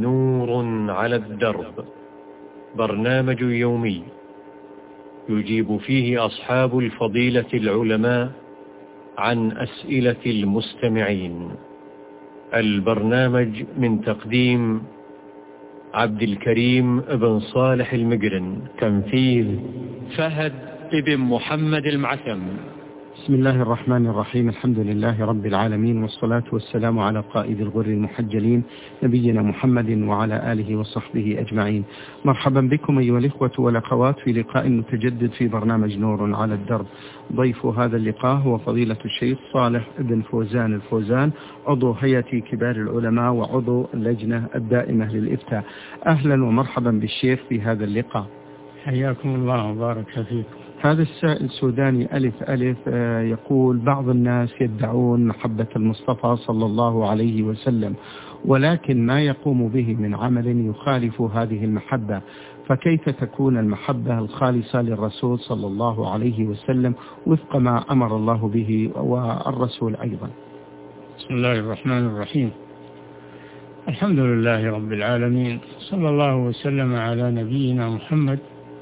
نور على الدرب، برنامج يومي يجيب فيه أصحاب الفضيلة العلماء عن أسئلة المستمعين. البرنامج من تقديم عبد الكريم بن صالح المقرن، تنفيذ فهد بن محمد المعثم. بسم الله الرحمن الرحيم. الحمد لله رب العالمين، والصلاة والسلام على قائد الغر المحجلين نبينا محمد وعلى آله وصحبه أجمعين. مرحبا بكم أيها الإخوة والأخوات في لقاء متجدد في برنامج نور على الدرب. ضيف هذا اللقاء هو فضيلة الشيخ صالح بن فوزان الفوزان، عضو هيئة كبار العلماء وعضو اللجنة الدائمة للإفتاء. أهلا ومرحبا بالشيخ في هذا اللقاء. حياكم الله وبارك فيكم. هذا السائل سوداني ألف يقول: بعض الناس يدعون محبة المصطفى صلى الله عليه وسلم، ولكن ما يقوم به من عمل يخالف هذه المحبة، فكيف تكون المحبة الخالصة للرسول صلى الله عليه وسلم وفق ما أمر الله به والرسول أيضا؟ بسم الله الرحمن الرحيم. الحمد لله رب العالمين، صلى الله وسلم على نبينا محمد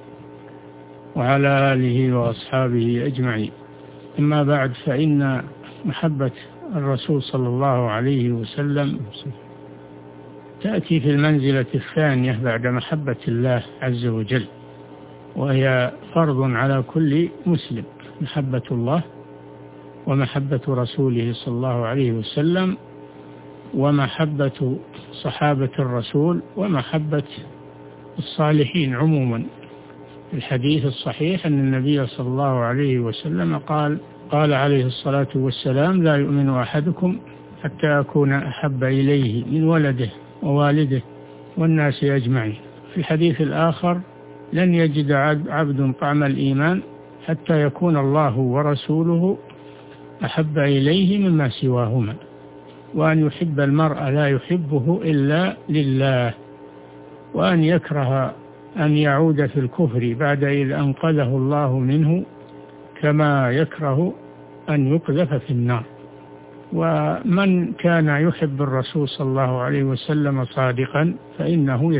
وعلى آله وأصحابه أجمعين. أما بعد، فإن محبة الرسول صلى الله عليه وسلم تأتي في المنزلة الثانية بعد محبة الله عز وجل، وهي فرض على كل مسلم: محبة الله ومحبة رسوله صلى الله عليه وسلم، ومحبة صحابة الرسول، ومحبة الصالحين عموما. الحديث الصحيح أن النبي صلى الله عليه وسلم قال عليه الصلاة والسلام: لا يؤمن أحدكم حتى أكون أحب إليه من ولده ووالده والناس أجمعين. في الحديث الآخر: لن يجد عبد طعم الإيمان حتى يكون الله ورسوله أحب إليه مما سواهما، وأن يحب المرء لا يحبه إلا لله، وأن يكره أن يعود في الكفر بعد إذ أنقذه الله منه، كما يكره أن يقذف في النار. ومن كان يحب الرسول صلى الله عليه وسلم صادقا فإنه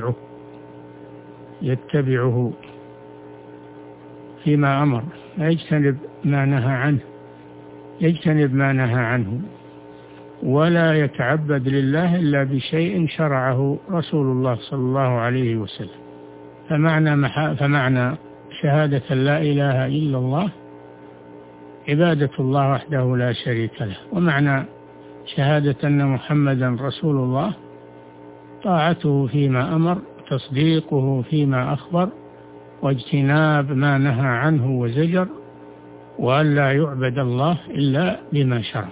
يتبعه فيما أمر، يجتنب ما نهى عنه، ولا يتعبد لله إلا بشيء شرعه رسول الله صلى الله عليه وسلم. فمعنى شهادة لا إله إلا الله عبادة الله وحده لا شريك له، ومعنى شهادة أن محمدا رسول الله طاعته فيما أمر، تصديقه فيما أخبر، واجتناب ما نهى عنه وزجر، وأن لا يعبد الله إلا بما شرع.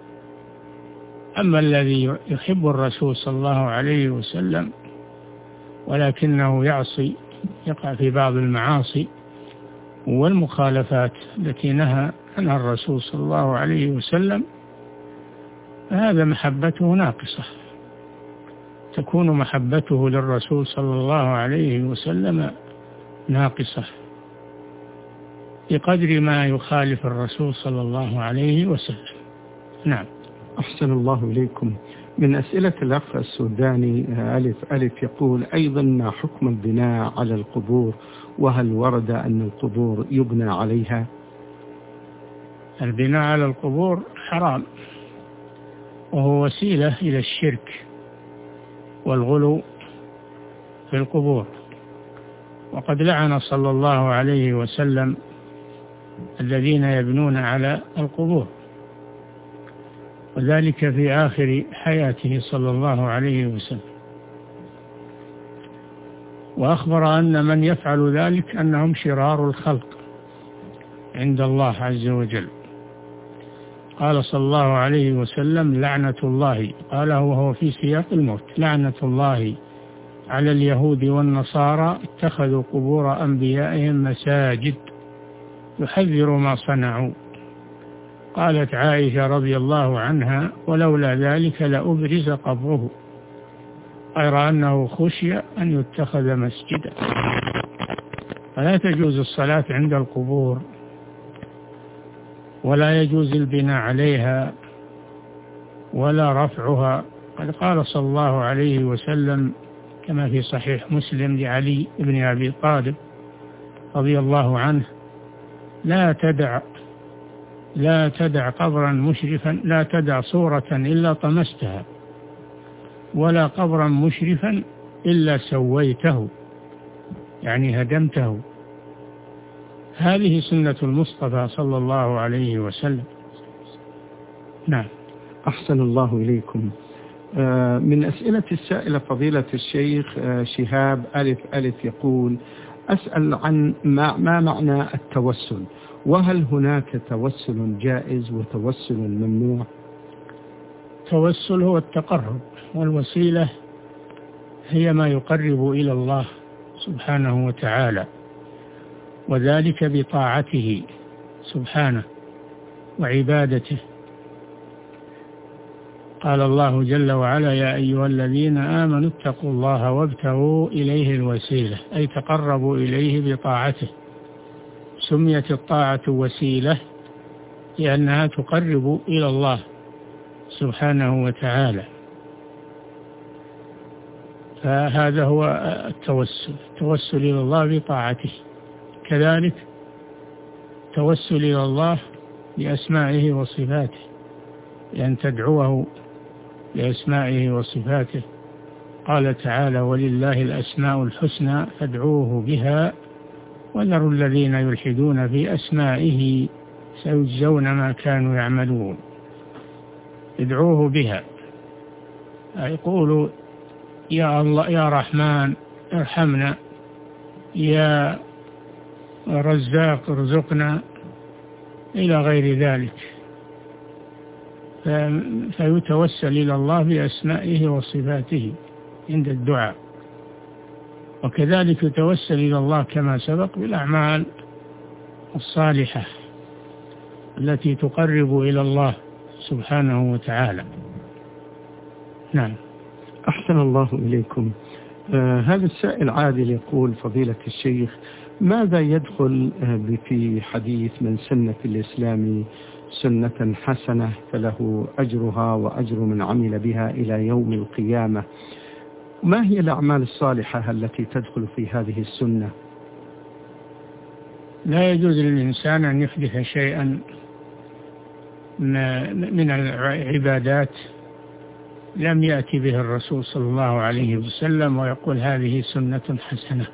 أما الذي يحب الرسول صلى الله عليه وسلم ولكنه يعصي، يقع في بعض المعاصي والمخالفات التي نهى عنها الرسول صلى الله عليه وسلم، فهذا محبته ناقصة. تكون محبته للرسول صلى الله عليه وسلم ناقصة بقدر ما يخالف الرسول صلى الله عليه وسلم. نعم. أحسن الله إليكم. من أسئلة الأخ السوداني ألف يقول: أيضا ما حكم البناء على القبور، وهل ورد أن القبور يبنى عليها؟ البناء على القبور حرام، وهو وسيلة إلى الشرك والغلو في القبور، وقد لعن صلى الله عليه وسلم الذين يبنون على القبور، وذلك في آخر حياته صلى الله عليه وسلم. وأخبر أن من يفعل ذلك أنهم شرار الخلق عند الله عز وجل. قال صلى الله عليه وسلم: لعنة الله، قاله وهو في سياق الموت: لعنة الله على اليهود والنصارى اتخذوا قبور أنبيائهم مساجد، يحذر ما صنعوا. قالت عائشة رضي الله عنها: ولولا ذلك لأبرز قبره، غير أنه خشي أن يتخذ مسجدا. فلا تجوز الصلاة عند القبور، ولا يجوز البناء عليها، ولا رفعها قد قال صلى الله عليه وسلم كما في صحيح مسلم لعلي بن أبي طالب رضي الله عنه: لا تدع قبرا مشرفا، لا تدع صورة إلا طمستها، ولا قبرا مشرفا إلا سويته، يعني هدمته. هذه سنة المصطفى صلى الله عليه وسلم. نعم. أحسن الله إليكم. من أسئلة السائلة فضيلة الشيخ شهاب ألف يقول: أسأل عن ما معنى التوسل، وهل هناك توسل جائز وتوسل ممنوع؟ التوسل هو التقرب، والوسيلة هي ما يقرب إلى الله سبحانه وتعالى، وذلك بطاعته سبحانه وعبادته. قال الله جل وعلا: يا أيها الذين آمنوا اتقوا الله وابتغوا إليه الوسيلة، أي تقربوا إليه بطاعته. سميت الطاعة وسيلة لأنها تقرب إلى الله سبحانه وتعالى. فهذا هو التوسل إلى الله بطاعته. كذلك التوسل إلى الله بأسمائه وصفاته، لأن تدعوه بأسمائه وصفاته. قال تعالى: ولله الأسماء الحسنى فادعوه بها وذروا الذين يلحدون في أسمائه سيجزون ما كانوا يعملون. ادعوه بها، يقول: يا الله يا رحمن ارحمنا، يا رزاق ارزقنا، إلى غير ذلك. فيتوسل إلى الله بأسمائه وصفاته عند الدعاء. وكذلك يتوسل إلى الله كما سبق بالأعمال الصالحة التي تقرب إلى الله سبحانه وتعالى. نعم. أحسن الله إليكم. هذا السائل عادل يقول: فضيلة الشيخ، ماذا يدخل في حديث من سن في الإسلام سنة حسنة فله أجرها وأجر من عمل بها إلى يوم القيامة؟ ما هي الأعمال الصالحة التي تدخل في هذه السنة؟ لا يجوز للإنسان أن يحدث شيئا من العبادات لم يأتي به الرسول صلى الله عليه وسلم ويقول هذه سنة حسنة.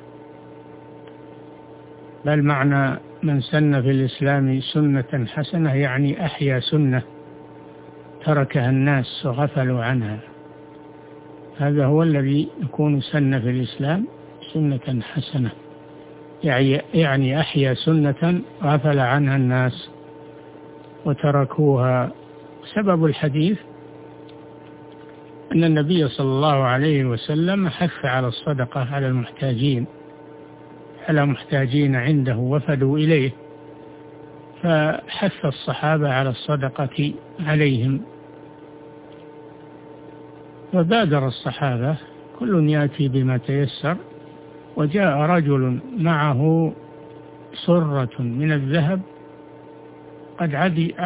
بل معنى من سن في الإسلام سنة حسنة يعني أحيا سنة تركها الناس وغفلوا عنها. هذا هو الذي يكون سن في الإسلام سنة حسنة، يعني أحيا سنة غفل عنها الناس وتركوها. سبب الحديث أن النبي صلى الله عليه وسلم حث على الصدقة على محتاجين عنده وفدوا إليه، فحث الصحابة على الصدقة عليهم، فبادر الصحابة كل يأتي بما تيسر. وجاء رجل معه صرة من الذهب قد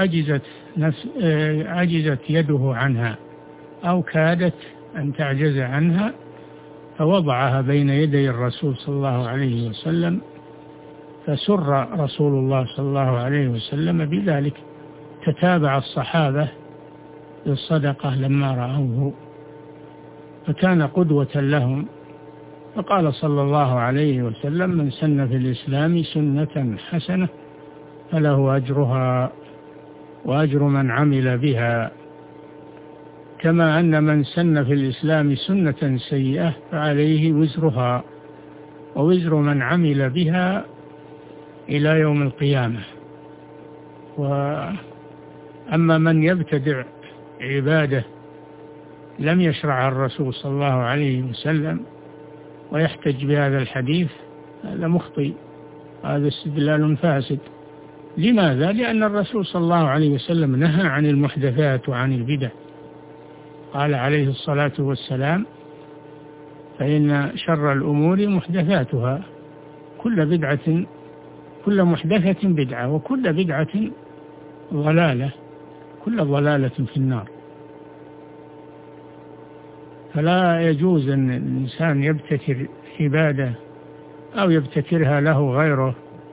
عجزت يده عنها أو كادت أن تعجز عنها، فوضعها بين يدي الرسول صلى الله عليه وسلم، فسر رسول الله صلى الله عليه وسلم بذلك. تتابع الصحابة للصدقة لما رأوه، فكان قدوة لهم. فقال صلى الله عليه وسلم: من سن في الإسلام سنة حسنة فله أجرها وأجر من عمل بها، كما أن من سن في الإسلام سنة سيئة فعليه وزرها ووزر من عمل بها إلى يوم القيامة. وأما من يبتدع عبادة لم يشرع الرسول صلى الله عليه وسلم ويحتج بهذا الحديث، هذا مخطئ، هذا استدلال فاسد. لماذا؟ لأن الرسول صلى الله عليه وسلم نهى عن المحدثات وعن البدع. قال عليه الصلاة والسلام: فإن شر الأمور محدثاتها، كل محدثة بدعة وكل بدعة ضلالة، كل ضلالة في النار. فلا يجوز أن الإنسان يبتكر عبادة أو يبتكرها له غيره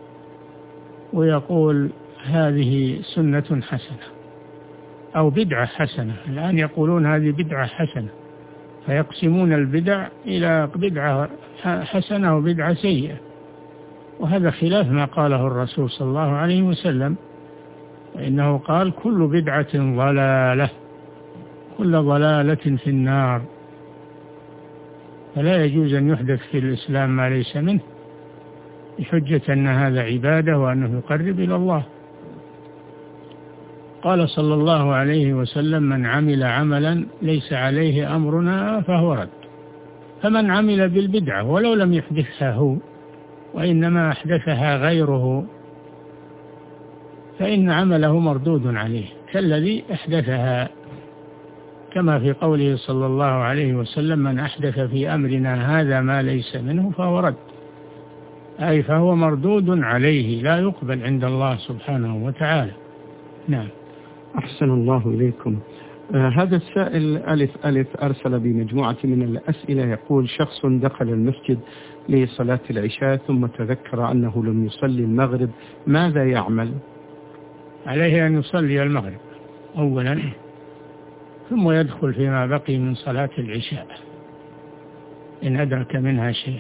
ويقول هذه سنة حسنة أو بدعة حسنة. الآن يقولون هذه بدعة حسنة، فيقسمون البدع إلى بدعة حسنة وبدعة سيئة، وهذا خلاف ما قاله الرسول صلى الله عليه وسلم، وإنه قال كل بدعة ضلالة، كل ضلالة في النار. فلا يجوز أن يحدث في الإسلام ما ليس منه بحجة أن هذا عبادة وأنه يقرب إلى الله. قال صلى الله عليه وسلم من عمل عملا ليس عليه أمرنا فهو رد. فمن عمل بالبدعة ولو لم يحدثها هو وإنما أحدثها غيره فإن عمله مردود عليه كالذي أحدثها، كما في قوله صلى الله عليه وسلم من أحدث في أمرنا هذا ما ليس منه فهو رد، أي فهو مردود عليه لا يقبل عند الله سبحانه وتعالى. نعم. أحسن الله إليكم. هذا السائل ألف أرسل بمجموعة من الأسئلة، يقول شخص دخل المسجد لصلاة العشاء ثم تذكر أنه لم يصلي المغرب، ماذا يعمل؟ عليه أن يصلي المغرب أولا ثم يدخل فيما بقي من صلاة العشاء إن أدرك منها شيئا،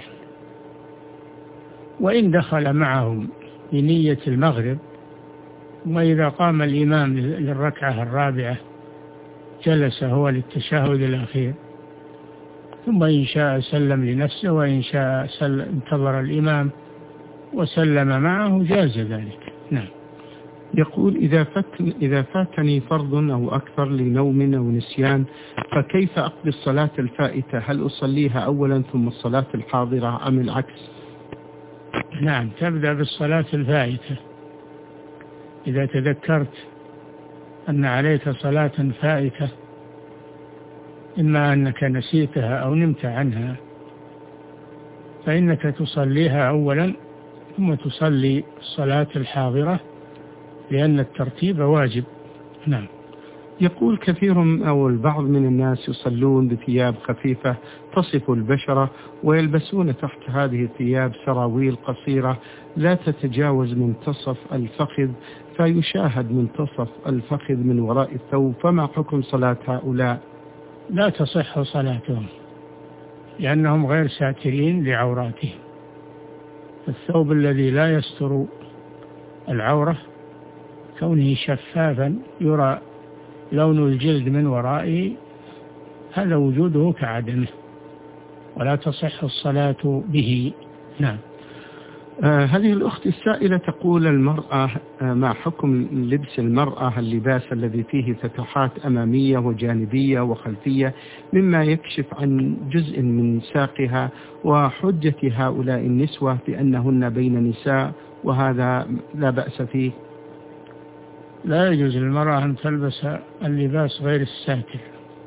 وإن دخل معهم بنية المغرب وإذا قام الإمام للركعة الرابعة جلس هو للتشهد الأخير، ثم إن شاء سلم لنفسه وإن شاء انتظر الإمام وسلم معه جاز ذلك. نعم. يقول إذا فاتني فرض أو أكثر لنوم أو نسيان فكيف أقضي الصلاة الفائتة؟ هل أصليها أولا ثم الصلاة الحاضرة أم العكس؟ نعم، تبدأ بالصلاة الفائتة. إذا تذكرت أن عليك صلاة فائتة إما أنك نسيتها أو نمت عنها فإنك تصليها أولا ثم تصلي الصلاة الحاضرة لأن الترتيب واجب. نعم. يقول كثير أو البعض من الناس يصلون بثياب خفيفة تصف البشرة ويلبسون تحت هذه الثياب سراويل قصيرة لا تتجاوز منتصف الفخذ، فيشاهد منتصف الفخذ من وراء الثوب، فما حكم صلاة هؤلاء؟ لا تصح صلاتهم لأنهم غير ساترين لعوراتهم. الثوب الذي لا يستر العورة كونه شفافا يرى لون الجلد من ورائه هذا وجوده كعدمه ولا تصح الصلاة به. نعم. هذه الأخت السائلة تقول المرأة ما حكم لبس المرأة اللباس الذي فيه فتحات أمامية وجانبية وخلفية مما يكشف عن جزء من ساقها، وحجة هؤلاء النسوة بأنهن بين نساء وهذا لا بأس فيه؟ لا يجوز للمرأة أن تلبس اللباس غير الساتر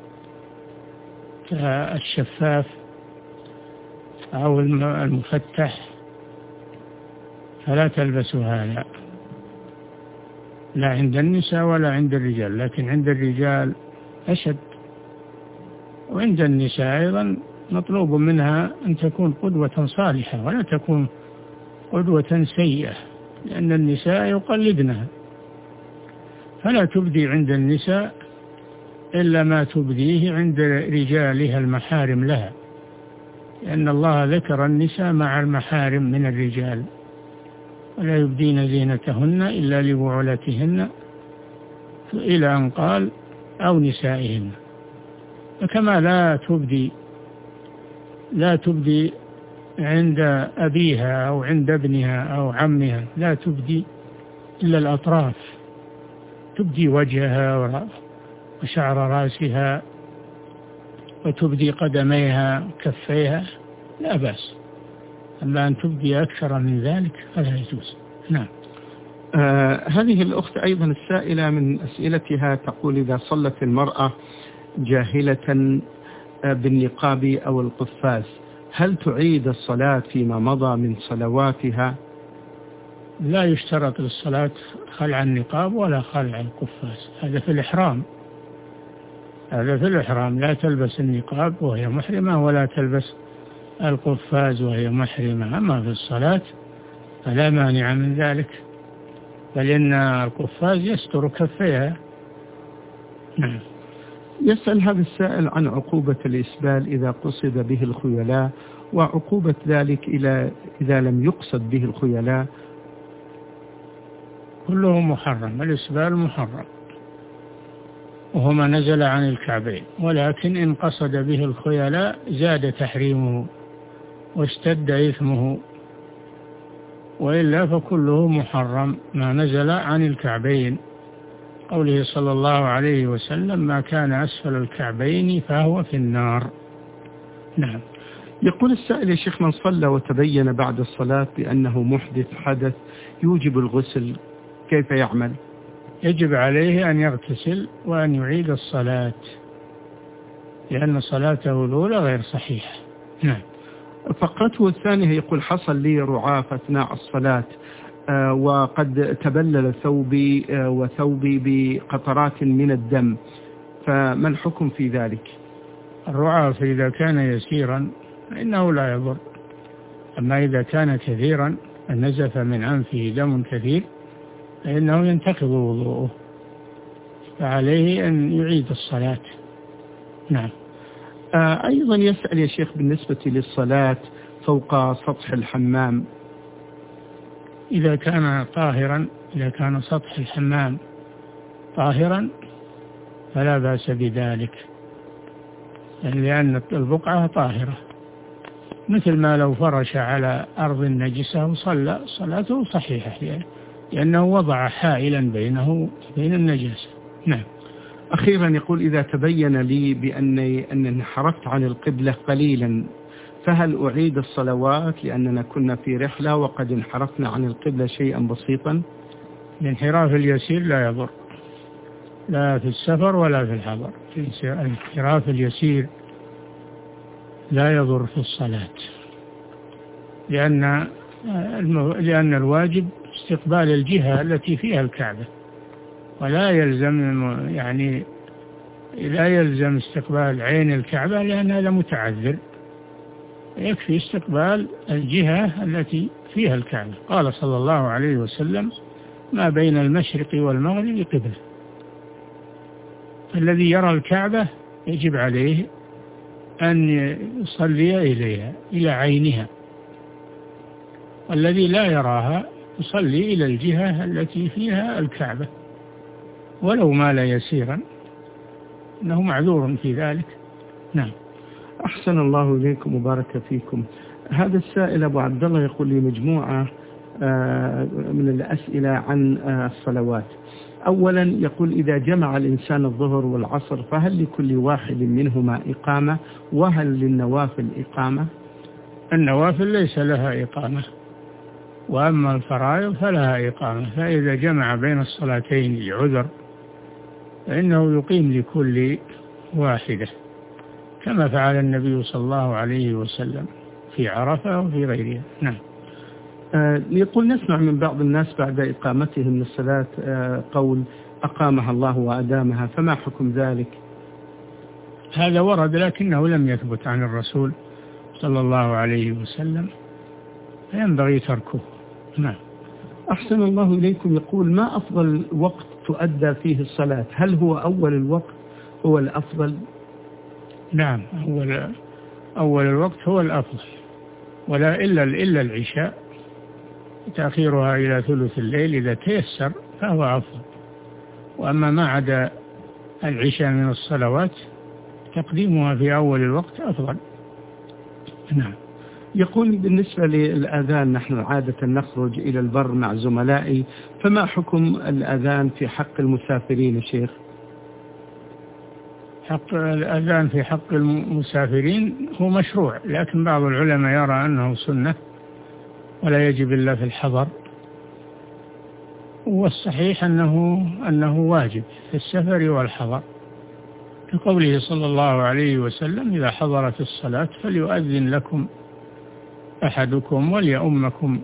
كالشفاف أو المفتح، فلا تلبس هذا لا عند النساء ولا عند الرجال، لكن عند الرجال أشد، وعند النساء أيضا مطلوب منها أن تكون قدوة صالحة ولا تكون قدوة سيئة، لأن النساء يقلدنها، فلا تبدي عند النساء إلا ما تبديه عند رجالها المحارم لها، لأن الله ذكر النساء مع المحارم من الرجال، ولا يبدين زينتهن إلا لبعولتهن إلى أن قال أو نسائهن. فكما لا تبدي عند أبيها أو عند ابنها أو عمها، لا تبدي إلا الأطراف، تبدي وجهها وشعر رأسها وتبدي قدميها وكفيها لا بأس، أما أن تبدي أكثر من ذلك فلا يجوز. نعم. هذه الأخت أيضا السائلة من أسئلتها تقول إذا صلت المرأة جاهلة بالنقاب أو القفاز هل تعيد الصلاة فيما مضى من صلواتها؟ لا يشترط للصلاة خلع النقاب ولا خلع القفاز، هذا في الإحرام، هذا في الإحرام، لا تلبس النقاب وهي محرمة ولا تلبس القفاز وهي محرمة. أما في الصلاة فلا مانع من ذلك، بل إن القفاز يستر كفيها. نعم. يسأل هذا السائل عن عقوبة الإسبال إذا قصد به الخيلاء، وعقوبة ذلك إذا لم يقصد به الخيلاء. كله محرم، الإسبال محرم وهو ما نزل عن الكعبين، ولكن إن قصد به الخيلاء زاد تحريمه واشتد إثمه، وإلا فكله محرم ما نزل عن الكعبين. قوله صلى الله عليه وسلم: ما كان أسفل الكعبين فهو في النار. نعم. يقول السائل: يا شيخ، من صلى وتبين بعد الصلاة بأنه محدث حدث يوجب الغسل، كيف يعمل؟ يجب عليه أن يغتسل وأن يعيد الصلاة، لأن صلاته الأولى غير صحيحة. نعم. فقرته الثانية يقول: حصل لي رعاف أثناء الصلاة وقد تبلل ثوبي وثوبي بقطرات من الدم، فما الحكم في ذلك؟ الرعاف إذا كان يسيرا فإنه لا يضر، أما إذا كان كثيرا نزف من أنفه دم كثير فإنه ينتقض وضوءه، فعليه أن يعيد الصلاة. نعم. أيضا يسأل يا شيخ بالنسبة للصلاة فوق سطح الحمام، إذا كان طاهرا، إذا كان سطح الحمام طاهرا فلا بأس بذلك، لأن البقعة طاهرة، مثل ما لو فرش على أرض نجسة وصلى صلاته صحيحة، لأنه وضع حائلا بينه وبين النجاسة. نعم. أخيرا يقول: إذا تبين لي بأني انحرفت عن القبلة قليلا فهل أعيد الصلوات لأننا كنا في رحلة وقد انحرفنا عن القبلة شيئا بسيطا؟ الانحراف اليسير لا يضر، لا في السفر ولا في الحضر. الانحراف اليسير لا يضر في الصلاة، لأن الواجب استقبال الجهة التي فيها الكعبة، ولا يلزم استقبال عين الكعبة لأنها لمتعذر، يكفي استقبال الجهة التي فيها الكعبة. قال صلى الله عليه وسلم: ما بين المشرق والمغرب قبلة. الذي يرى الكعبة يجب عليه أن يصلي إليها، إلى عينها، والذي لا يراها يصلي إلى الجهة التي فيها الكعبة ولو مال يسيرا، إنه معذور في ذلك. نعم. أحسن الله إليكم وبارك فيكم. هذا السائل أبو عبد الله يقول لي مجموعة من الأسئلة عن الصلوات. أولا يقول: إذا جمع الإنسان الظهر والعصر فهل لكل واحد منهما إقامة، وهل للنوافل إقامة؟ النوافل ليس لها إقامة، وأما الفرائض فلها إقامة، فإذا جمع بين الصلاتين لعذر فإنه يقيم لكل واحدة، كما فعل النبي صلى الله عليه وسلم في عرفة وفي غيرها. نعم. يقول: نسمع من بعض الناس بعد إقامتهم للصلاة قول: أقامها الله وأدامها، فما حكم ذلك؟ هذا ورد لكنه لم يثبت عن الرسول صلى الله عليه وسلم، فينبغي تركه. نعم. أحسن الله إليكم. يقول: ما أفضل وقت تؤدى فيه الصلاة؟ هل هو أول الوقت هو الأفضل؟ نعم، أول الوقت هو الأفضل، ولا إلا العشاء، تأخيرها إلى ثلث الليل إذا تيسر فهو أفضل، وأما ما عدا العشاء من الصلوات تقديمها في أول الوقت أفضل. نعم. يقول: بالنسبة للأذان نحن عادة نخرج إلى البر مع زملائي، فما حكم الأذان في حق المسافرين يا شيخ؟ حق الأذان في حق المسافرين هو مشروع، لكن بعض العلماء يرى أنه سنة ولا يجب إلا في الحضر، والصحيح أنه واجب في السفر والحضر، لقوله صلى الله عليه وسلم: إذا حضرت الصلاة فليؤذن لكم أحدكم وليؤمكم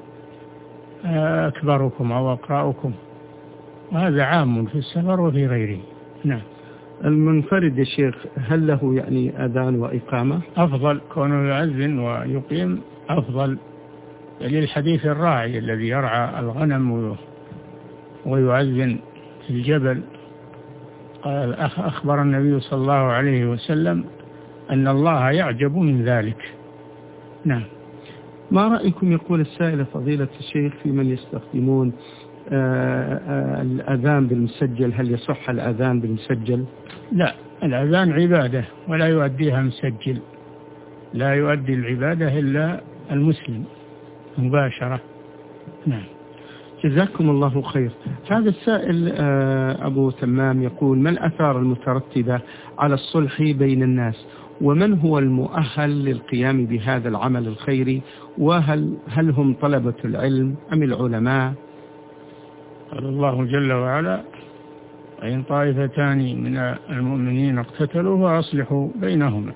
أكبركم أو أقرأكم، وهذا عام في السفر وفي غيره. نعم. المنفرد يا شيخ هل له يعني أذان وإقامة؟ أفضل كونه يؤذن ويقيم أفضل، للحديث الراعي الذي يرعى الغنم ويؤذن في الجبل. قال أخبر النبي صلى الله عليه وسلم أن الله يعجب من ذلك. نعم. ما رأيكم يقول السائل فضيلة الشيخ في من يستخدمون الأذان بالمسجل، هل يصح الأذان بالمسجل؟ لا، الأذان عبادة ولا يؤديها مسجل، لا يؤدي العبادة إلا المسلم مباشرة. نعم. جزاكم الله خير. هذا السائل أبو تمام يقول: ما الآثار المترتبة على الصلح بين الناس، ومن هو المؤهل للقيام بهذا العمل الخيري، وهل هم طلبة العلم أم العلماء؟ قال الله جل وعلا: وإن طائفتان من المؤمنين اقتتلوا فأصلحوا بينهما،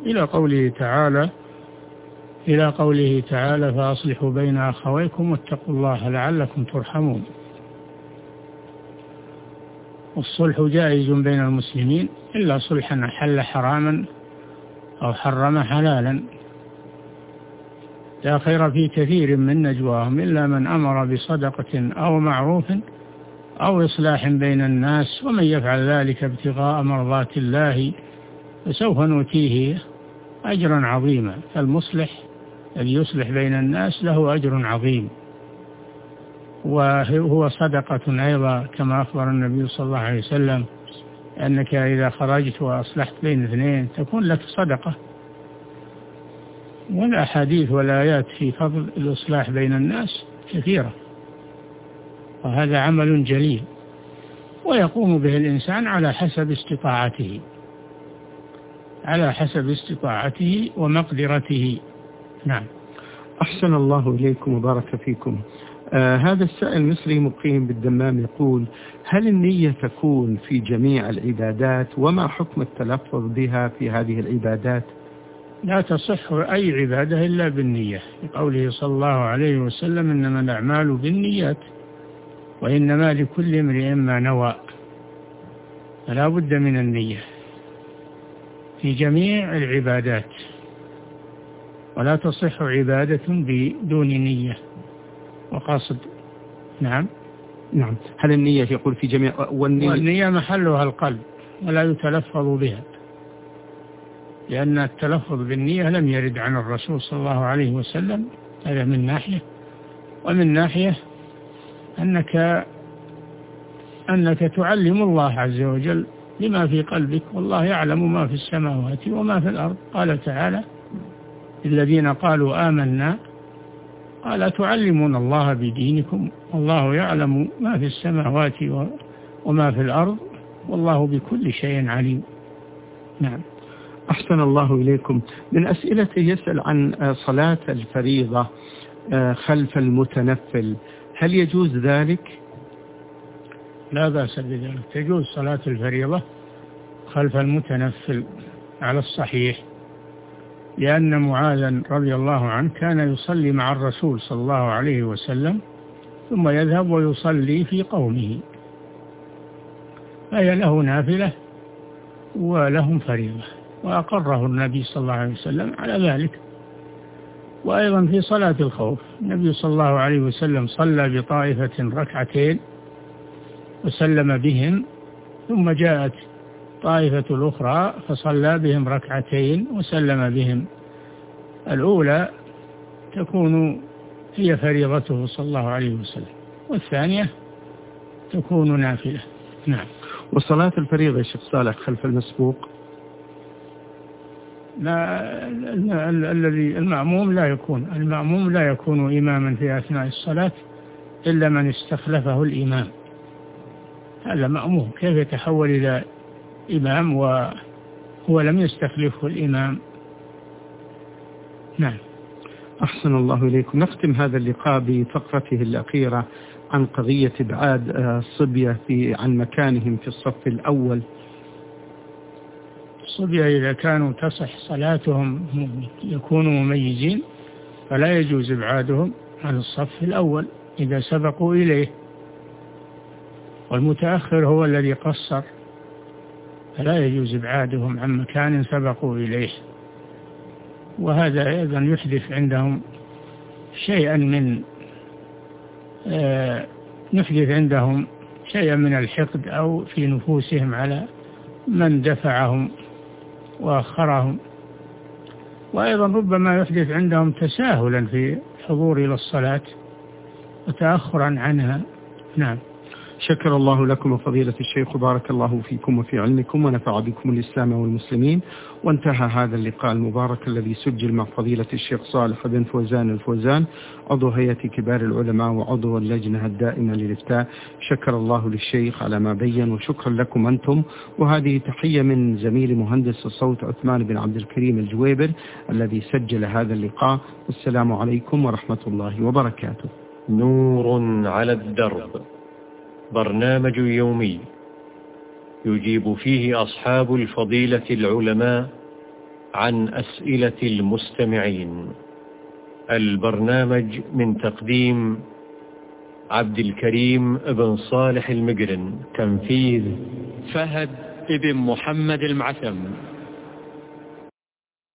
إلى قوله تعالى فأصلحوا بين أخويكم واتقوا الله لعلكم ترحمون. والصلح جائز بين المسلمين إلا صلحا أحل حراما أو حرم حلالا. لا خير في كثير من نجواهم إلا من أمر بصدقة أو معروف أو إصلاح بين الناس، ومن يفعل ذلك ابتغاء مرضات الله فسوف نؤتيه أجرا عظيما. فالمصلح الذي يصلح بين الناس له أجر عظيم، وهو صدقة أيضا، كما أخبر النبي صلى الله عليه وسلم أنك إذا خرجت وأصلحت بين اثنين تكون لك صدقة. والأحاديث والآيات في فضل الإصلاح بين الناس كثيرة، وهذا عمل جليل ويقوم به الإنسان على حسب استطاعته ومقدرته. نعم. أحسن الله إليكم وبارك فيكم. هذا السائل مصري مقيم بالدمام يقول: هل النية تكون في جميع العبادات، وما حكم التلفظ بها في هذه العبادات؟ لا تصح أي عبادة إلا بالنية، لقوله صلى الله عليه وسلم: إنما الأعمال بالنيات وإنما لكل امرئ ما نوى. فلا بد من النية في جميع العبادات، ولا تصح عبادة بدون نية وقصد. نعم. هل النية يقول في جميع والنية محلها القلب ولا يتلفظ بها، لأن التلفظ بالنية لم يرد عن الرسول صلى الله عليه وسلم. هذا من ناحية، ومن ناحية أنك تعلم الله عز وجل لما في قلبك، والله يعلم ما في السماوات وما في الأرض. قال تعالى: الذين قالوا آمنا قال تعلمون الله بدينكم والله يعلم ما في السماوات وما في الأرض والله بكل شيء عليم. نعم. أحسن الله إليكم. من أسئلته يسأل عن صلاة الفريضة خلف المتنفل، هل يجوز ذلك؟ لا بأس بذلك، تجوز صلاة الفريضة خلف المتنفل على الصحيح، لأن معاذ رضي الله عنه كان يصلي مع الرسول صلى الله عليه وسلم ثم يذهب ويصلي في قومه، فهي له نافلة ولهم فريضة، وأقره النبي صلى الله عليه وسلم على ذلك. وأيضا في صلاة الخوف النبي صلى الله عليه وسلم صلى بطائفة ركعتين وسلم بهم، ثم جاءت طائفة الأخرى فصلى بهم ركعتين وسلم بهم. الأولى تكون هي فريضته صلى الله عليه وسلم، والثانية تكون نافلة. نعم. وصلاة الفريضة يا شيخ صالح خلف المسبوق؟ الذي المأموم لا يكون إماما في أثناء الصلاة إلا من استخلفه الإمام، هذا مأموم. كيف يتحول إلى إمام وهو لم يستخلفه الإمام؟ نعم. أحسن الله إليكم. نختم هذا اللقاء بفقرته الأخيرة عن قضية إبعاد الصبية عن مكانهم في الصف الأول. الصبية إذا كانوا تصح صلاتهم يكونوا مميزين فلا يجوز إبعادهم عن الصف الأول إذا سبقوا إليه، والمتأخر هو الذي قصر فلا يجوز إبعادهم عن مكان سبقوا إليه. وهذا أيضا يحدث عندهم شيئا من الحقد أو في نفوسهم على من دفعهم وأخرهم. وأيضا ربما يحدث عندهم تساهلا في الحضور إلى الصلاة وتأخرا عنها. نعم. شكر الله لكم فضيلة الشيخ وبارك الله فيكم وفي علمكم ونفع بكم الإسلام والمسلمين. وانتهى هذا اللقاء المبارك الذي سجل مع فضيلة الشيخ صالح بن فوزان الفوزان عضو هيئة كبار العلماء وعضو اللجنة الدائمة للإفتاء. شكر الله للشيخ على ما بين وشكرا لكم أنتم. وهذه تحية من زميل مهندس الصوت عثمان بن عبد الكريم الجويبر الذي سجل هذا اللقاء. والسلام عليكم ورحمة الله وبركاته. نور على الدرب، برنامج يومي يجيب فيه أصحاب الفضيلة العلماء عن أسئلة المستمعين. البرنامج من تقديم عبد الكريم بن صالح المقرن، تنفيذ فهد بن محمد المعثم.